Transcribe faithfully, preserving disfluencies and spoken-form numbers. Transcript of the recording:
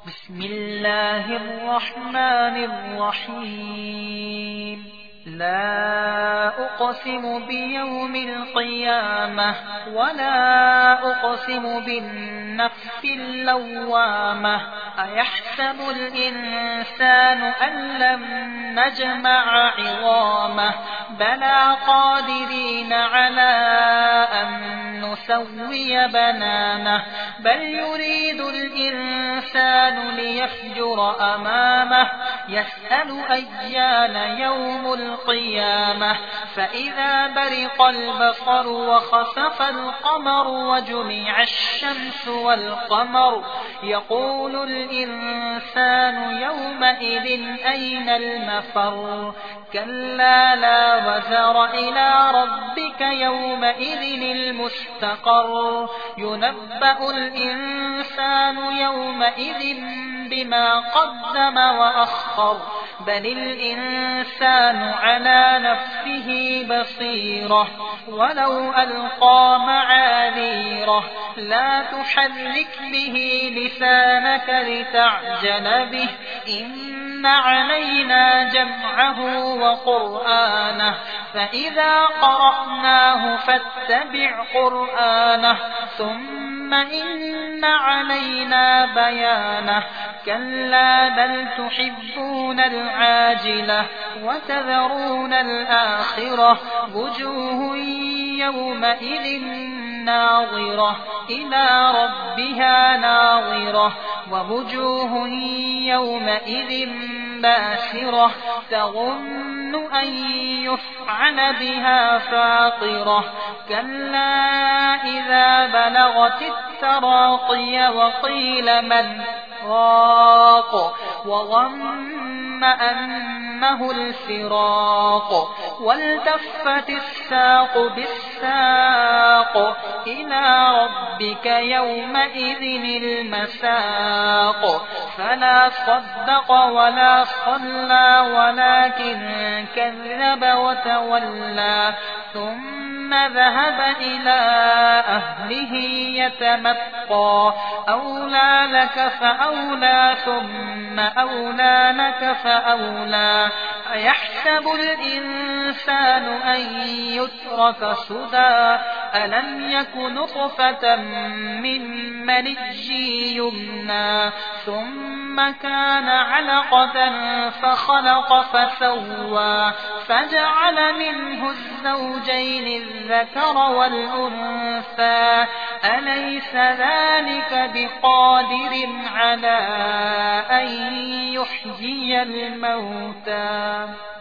بسم الله الرحمن الرحيم. لا أقسم بيوم القيامة ولا أقسم بالنفس اللوامة. أيحسب الإنسان أن لم نجمع عظامه بلى قادرين على أن نسوي بنانه بل يريد الإنسان ليفجر أمامه يسأل أيان يوم القيامة فإذا برق البصر وخسف القمر وجمع الشمس والقمر يقول الإنسان يومئذ أين المفر كلا لا وزر إلى ربك يومئذ المستقر ينبأ الإنسان يومئذ بما قدم وأخر بل الإنسان على نفسه بصيرة ولو ألقى معاذيره لا تحرك به لسانك لتعجل به إن علينا جمعه وقرآنه فإذا قرأناه فاتبع قرآنه ثم إن علينا بيانه كلا بل تحبون العاجلة وتذرون الآخرة وجوه يومئذ ناظرة إلى ربها ناظرة ووجوه يومئذ باسرة تظن أن يفعل بها فاقرة كلا إذا بلغت التراقي وقيل من راق وظن أنه الفراق والتفت الساق بالساق إلى ربك يومئذ المساق فلا صدق ولا صلى ولكن كذب وتولى ثم ذهب إلى أهله يتمطى أولى لك فأولى ثم أولى لك فأولى أيحسب الإنسان أن يترك سدى ألم يك نطفة من مني يمنى ثم كان علقة فخلق فسوى فجعل منه الزوجين الذكر والأنثى أليس ذلك بقادر على أن يحيي الموتى